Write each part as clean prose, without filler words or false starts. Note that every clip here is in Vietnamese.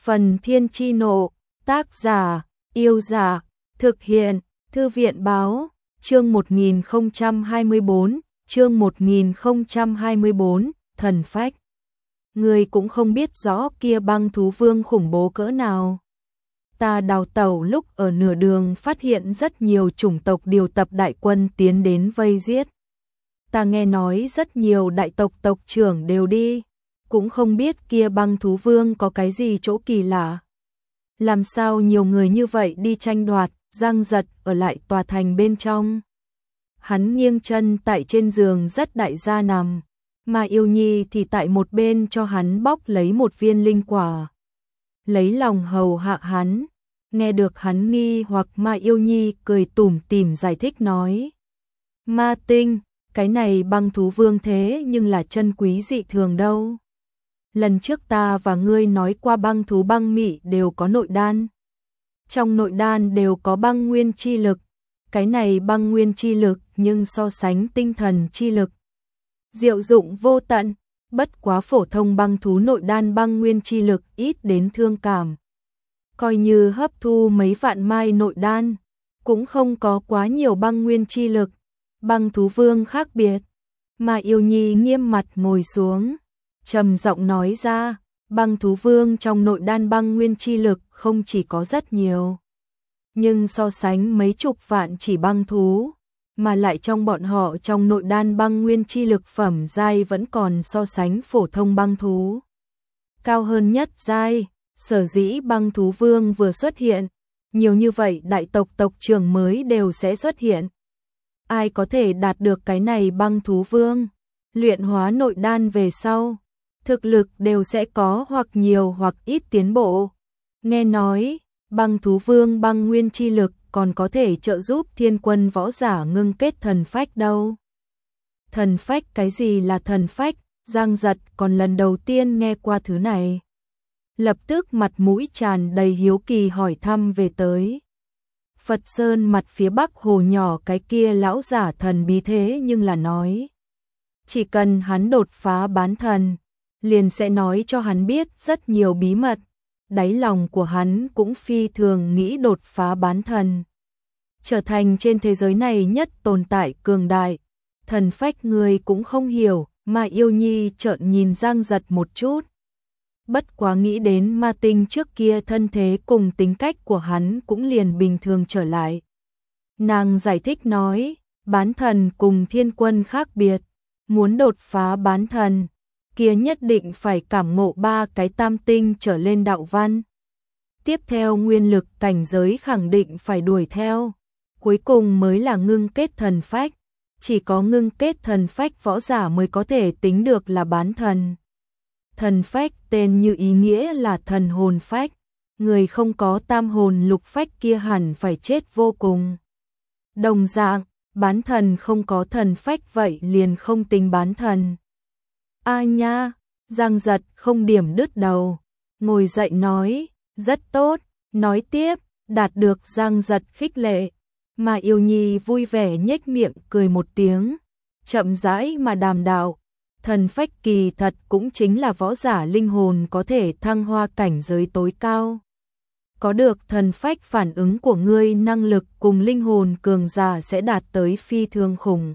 Phần Thiên Chi Nộ, tác giả, Yêu Giả, thực hiện, Thư viện Báo, chương 1024, Thần Phách. Người cũng không biết rõ kia băng thú vương khủng bố cỡ nào. Ta đào tẩu lúc ở nửa đường phát hiện rất nhiều chủng tộc điều tập đại quân tiến đến vây giết. Ta nghe nói rất nhiều đại tộc tộc trưởng đều đi, cũng không biết kia băng thú vương có cái gì chỗ kỳ lạ. Làm sao nhiều người như vậy đi tranh đoạt, Giang Giật ở lại tòa thành bên trong. Hắn nghiêng chân tại trên giường rất đại gia nằm, mà Yêu Nhi thì tại một bên cho hắn bóc lấy một viên linh quả. Lấy lòng hầu hạ hắn, nghe được hắn nghi hoặc mà Yêu Nhi cười tủm tỉm giải thích nói. Ma tinh, cái này băng thú vương thế nhưng là chân quý dị thường đâu. Lần trước ta và ngươi nói qua băng thú băng mị đều có nội đan. Trong nội đan đều có băng nguyên chi lực. Cái này băng nguyên chi lực nhưng so sánh tinh thần chi lực. Diệu dụng vô tận, bất quá phổ thông băng thú nội đan băng nguyên chi lực ít đến thương cảm. Coi như hấp thu mấy vạn mai nội đan, cũng không có quá nhiều băng nguyên chi lực. Băng thú vương khác biệt, mà Yêu Nhi nghiêm mặt ngồi xuống, trầm giọng nói ra, băng thú vương trong nội đan băng nguyên chi lực không chỉ có rất nhiều, nhưng so sánh mấy chục vạn chỉ băng thú, mà lại trong bọn họ trong nội đan băng nguyên chi lực phẩm giai vẫn còn so sánh phổ thông băng thú cao hơn nhất giai. Sở dĩ băng thú vương vừa xuất hiện, nhiều như vậy đại tộc tộc trưởng mới đều sẽ xuất hiện. Ai có thể đạt được cái này băng thú vương, luyện hóa nội đan về sau, thực lực đều sẽ có hoặc nhiều hoặc ít tiến bộ. Nghe nói, băng thú vương băng nguyên chi lực còn có thể trợ giúp thiên quân võ giả ngưng kết thần phách đâu. Thần phách, cái gì là thần phách? Giang Giật còn lần đầu tiên nghe qua thứ này. Lập tức mặt mũi tràn đầy hiếu kỳ hỏi thăm về tới. Phật Sơn mặt phía bắc hồ nhỏ cái kia lão giả thần bí thế nhưng là nói. Chỉ cần hắn đột phá bán thần, liền sẽ nói cho hắn biết rất nhiều bí mật. Đáy lòng của hắn cũng phi thường nghĩ đột phá bán thần, trở thành trên thế giới này nhất tồn tại cường đại. Thần phách người cũng không hiểu, mà Yêu Nhi trợn nhìn Giang Giật một chút. Bất quá nghĩ đến ma tinh trước kia thân thế cùng tính cách của hắn cũng liền bình thường trở lại. Nàng giải thích nói, bán thần cùng thiên quân khác biệt, muốn đột phá bán thần, kia nhất định phải cảm ngộ 3 cái tam tinh trở lên đạo văn. Tiếp theo nguyên lực cảnh giới khẳng định phải đuổi theo, cuối cùng mới là ngưng kết thần phách. Chỉ có ngưng kết thần phách võ giả mới có thể tính được là bán thần. Thần phách tên như ý nghĩa là thần hồn phách, người không có tam hồn lục phách kia hẳn phải chết vô cùng. Đồng dạng, bán thần không có thần phách vậy liền không tính bán thần. A nha, Giang Giật không điểm đứt đầu, ngồi dậy nói, rất tốt, nói tiếp, đạt được Giang Giật khích lệ, mà Yêu Nhi vui vẻ nhếch miệng cười một tiếng, chậm rãi mà đàm đạo. Thần phách kỳ thật cũng chính là võ giả linh hồn có thể thăng hoa cảnh giới tối cao. Có được thần phách phản ứng của ngươi năng lực cùng linh hồn cường giả sẽ đạt tới phi thường khủng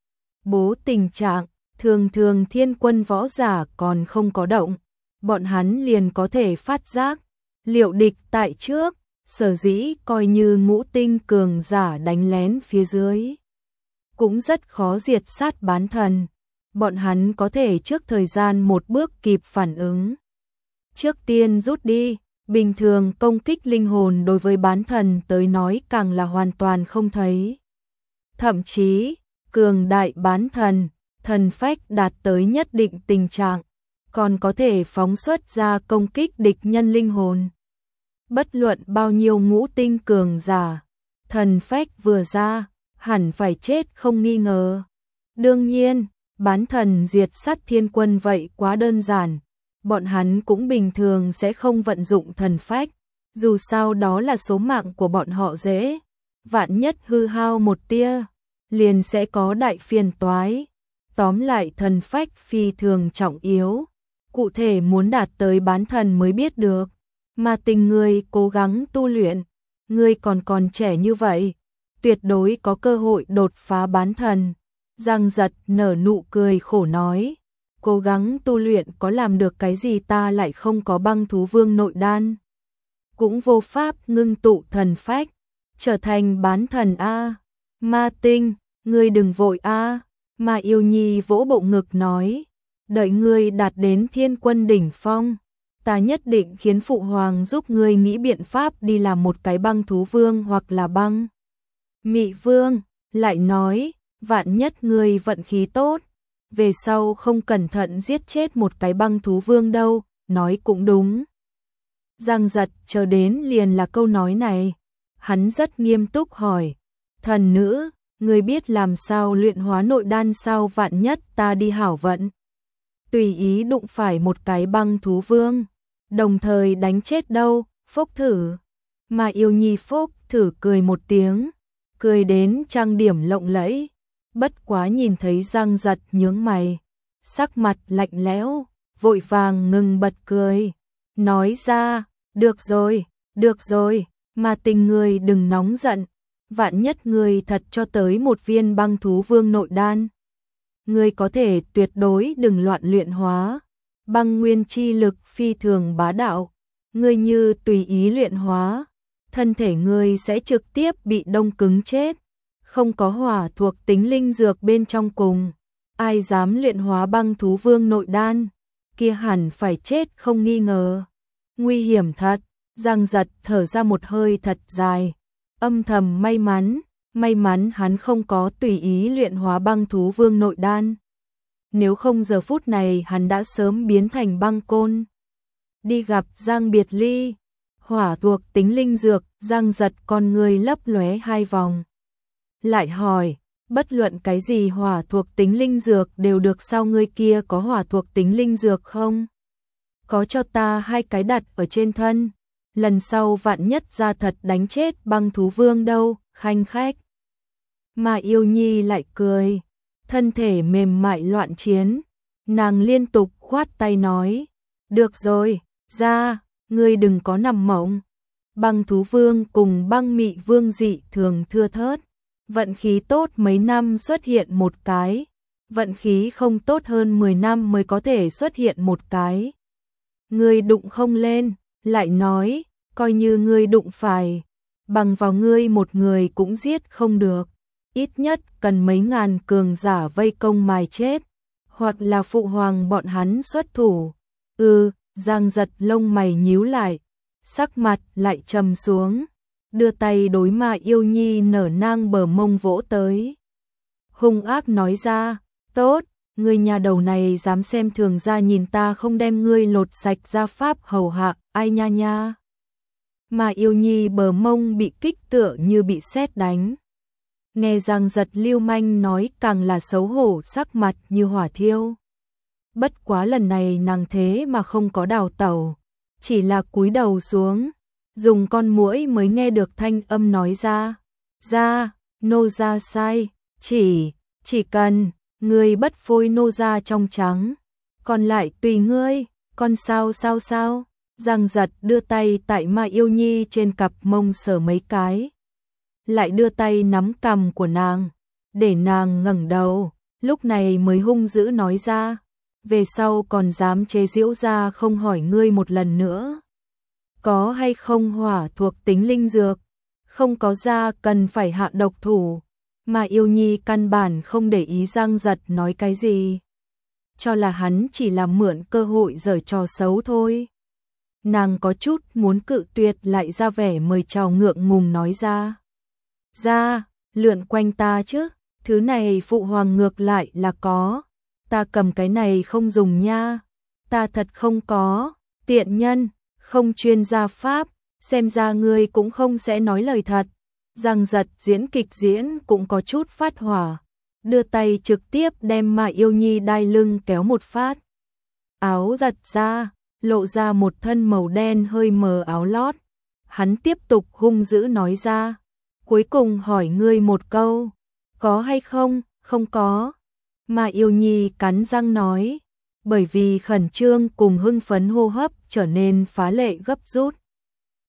bố tình trạng, thường thường thiên quân võ giả còn không có động, bọn hắn liền có thể phát giác, liệu địch tại trước, sở dĩ coi như ngũ tinh cường giả đánh lén phía dưới. Cũng rất khó diệt sát bán thần. Bọn hắn có thể trước thời gian một bước kịp phản ứng. Trước tiên rút đi, bình thường công kích linh hồn đối với bán thần tới nói càng là hoàn toàn không thấy. Thậm chí, cường đại bán thần, thần phách đạt tới nhất định tình trạng, còn có thể phóng xuất ra công kích địch nhân linh hồn. Bất luận bao nhiêu ngũ tinh cường giả, thần phách vừa ra, hẳn phải chết không nghi ngờ. Đương nhiên, bán thần diệt sát thiên quân vậy quá đơn giản, bọn hắn cũng bình thường sẽ không vận dụng thần phách, dù sao đó là số mạng của bọn họ dễ, vạn nhất hư hao một tia, liền sẽ có đại phiền toái. Tóm lại thần phách phi thường trọng yếu, cụ thể muốn đạt tới bán thần mới biết được, Mà Tình ngươi cố gắng tu luyện, ngươi còn trẻ như vậy, tuyệt đối có cơ hội đột phá bán thần. Giang Giật nở nụ cười khổ nói, cố gắng tu luyện có làm được cái gì, ta lại không có băng thú vương nội đan. Cũng vô pháp ngưng tụ thần phách, trở thành bán thần a. Ma Tinh, ngươi đừng vội a. Mà Yêu Nhi vỗ bộ ngực nói, đợi ngươi đạt đến thiên quân đỉnh phong, ta nhất định khiến phụ hoàng giúp ngươi nghĩ biện pháp đi làm một cái băng thú vương hoặc là băng mị vương. Lại nói, vạn nhất ngươi vận khí tốt, về sau không cẩn thận giết chết một cái băng thú vương đâu. Nói cũng đúng. Giang Giật chờ đến liền là câu nói này, hắn rất nghiêm túc hỏi, thần nữ, ngươi biết làm sao luyện hóa nội đan sao, vạn nhất ta đi hảo vận, tùy ý đụng phải một cái băng thú vương, đồng thời đánh chết đâu, phốc thử. Mà Yêu Nhi phốc thử cười một tiếng, cười đến trang điểm lộng lẫy, bất quá nhìn thấy Giang Giật nhướng mày, sắc mặt lạnh lẽo, vội vàng ngừng bật cười, nói ra, được rồi, mà Tình ngươi đừng nóng giận, vạn nhất ngươi thật cho tới một viên băng thú vương nội đan, ngươi có thể tuyệt đối đừng loạn luyện hóa, băng nguyên chi lực phi thường bá đạo, ngươi như tùy ý luyện hóa, thân thể ngươi sẽ trực tiếp bị đông cứng chết, không có hỏa thuộc tính linh dược bên trong cùng, ai dám luyện hóa băng thú vương nội đan, kia hẳn phải chết không nghi ngờ. Nguy hiểm thật. Giang Giật thở ra một hơi thật dài, âm thầm may mắn hắn không có tùy ý luyện hóa băng thú vương nội đan. Nếu không giờ phút này hắn đã sớm biến thành băng côn. Đi gặp Giang Biệt Ly, hỏa thuộc tính linh dược, Giang Giật con người lấp lóe hai vòng. Lại hỏi, bất luận cái gì hỏa thuộc tính linh dược đều được sao, ngươi kia có hỏa thuộc tính linh dược không? Có, cho ta 2 cái đặt ở trên thân, lần sau vạn nhất ra thật đánh chết băng thú vương đâu, khanh khách. Mà Yêu Nhi lại cười, thân thể mềm mại loạn chiến, nàng liên tục khoát tay nói, được rồi, ra, ngươi đừng có nằm mộng. Băng thú vương cùng băng mị vương dị thường thưa thớt, vận khí tốt mấy năm xuất hiện một cái, vận khí không tốt hơn 10 năm mới có thể xuất hiện một cái. Ngươi đụng không lên, lại nói, coi như ngươi đụng phải, bằng vào ngươi một người cũng giết không được, ít nhất cần mấy ngàn cường giả vây công mài chết, hoặc là phụ hoàng bọn hắn xuất thủ. Giang Giật lông mày nhíu lại, sắc mặt lại trầm xuống, đưa tay đối Mà Yêu Nhi nở nang bờ mông vỗ tới. Hung ác nói ra, tốt, ngươi nhà đầu này dám xem thường ra, nhìn ta không đem ngươi lột sạch ra pháp hầu hạ, ai nha nha. Mà Yêu Nhi bờ mông bị kích tựa như bị sét đánh. Nghe Giang Giật lưu manh nói càng là xấu hổ, sắc mặt như hỏa thiêu. Bất quá lần này nàng thế mà không có đào tẩu, chỉ là cúi đầu xuống, dùng con muỗi mới nghe được thanh âm nói ra, nô gia sai, chỉ cần ngươi bất phôi nô gia trong trắng, còn lại tùy ngươi, con sao. Giang Giật đưa tay tại Mà Yêu Nhi trên cặp mông sờ mấy cái, lại đưa tay nắm cằm của nàng, để nàng ngẩng đầu, lúc này mới hung dữ nói ra, về sau còn dám chế giễu ra không hỏi ngươi một lần nữa. Có hay không hỏa thuộc tính linh dược, không có ra cần phải hạ độc thủ. Mà Yêu Nhi căn bản không để ý Giang Giật nói cái gì, cho là hắn chỉ là mượn cơ hội giở trò xấu thôi. Nàng có chút muốn cự tuyệt, lại ra vẻ mời chào ngượng ngùng nói ra, lượn quanh ta chứ, thứ này phụ hoàng ngược lại là có, ta cầm cái này không dùng nha, ta thật không có, tiện nhân, không chuyên gia pháp, xem ra ngươi cũng không sẽ nói lời thật. Giang Giật diễn kịch diễn cũng có chút phát hỏa, đưa tay trực tiếp đem Mà Yêu Nhi đai lưng kéo một phát. Áo giật ra, lộ ra một thân màu đen hơi mờ áo lót. Hắn tiếp tục hung dữ nói ra, cuối cùng hỏi ngươi một câu, có hay không? Không có. Mà Yêu Nhi cắn răng nói, bởi vì khẩn trương cùng hưng phấn hô hấp trở nên phá lệ gấp rút.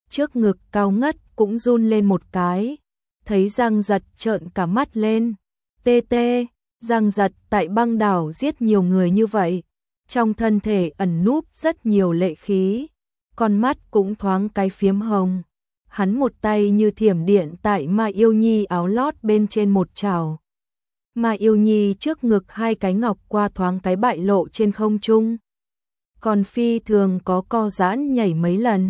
trước ngực cao ngất cũng run lên một cái, thấy Giang Giật trợn cả mắt lên. Tê tê, Giang Giật tại băng đảo giết nhiều người như vậy, trong thân thể ẩn núp rất nhiều lệ khí, con mắt cũng thoáng cái phiếm hồng. Hắn một tay như thiểm điện tại Ma Yêu Nhi áo lót bên trên một chảo. Ma Yêu Nhi trước ngực hai cái ngọc qua thoáng cái bại lộ trên không trung. Còn phi thường có co giãn nhảy mấy lần,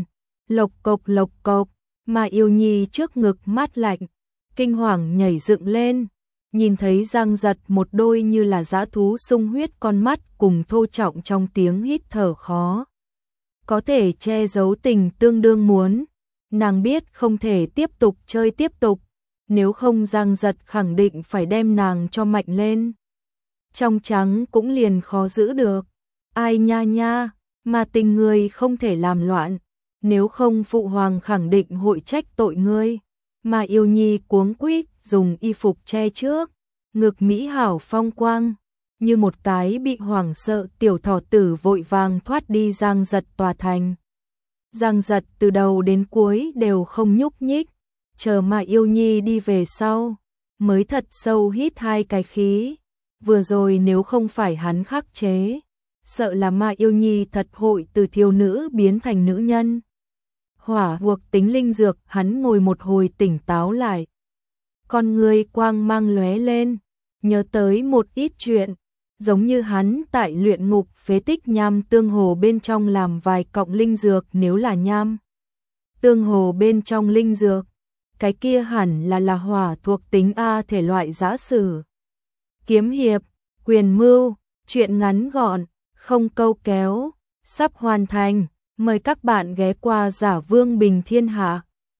lộc cộc, Ma Yêu Nhi trước ngực mát lạnh, kinh hoàng nhảy dựng lên, nhìn thấy Giang Giật một đôi như là dã thú sung huyết con mắt cùng thô trọng trong tiếng hít thở khó có thể che giấu tình tương đương muốn. Nàng biết không thể tiếp tục chơi tiếp tục, nếu không Giang Giật khẳng định phải đem nàng cho mạnh lên. Trong trắng cũng liền khó giữ được. Ai nha nha, mà tình ngươi không thể làm loạn, nếu không phụ hoàng khẳng định hội trách tội ngươi. Mà Yêu Nhi cuống quýt dùng y phục che trước, ngực mỹ hảo phong quang, như một cái bị hoảng sợ tiểu thỏ tử vội vàng thoát đi Giang Giật tòa thành. Giang Giật từ đầu đến cuối đều không nhúc nhích, chờ mà Yêu Nhi đi về sau, mới thật sâu hít hai cái khí. Vừa rồi nếu không phải hắn khắc chế, sợ là Ma Yêu Nhi thật hội từ thiếu nữ biến thành nữ nhân. Hỏa buộc tính linh dược, hắn ngồi một hồi tỉnh táo lại. Con người quang mang lóe lên, nhớ tới một ít chuyện, giống như hắn tại luyện ngục phế tích nham tương hồ bên trong làm vài cọng linh dược, nếu là nham tương hồ bên trong linh dược, cái kia hẳn là hỏa thuộc tính A thể loại giã sử. Kiếm hiệp, quyền mưu, chuyện ngắn gọn, không câu kéo, sắp hoàn thành, mời các bạn ghé qua Giả Vương Bình Thiên Hạ.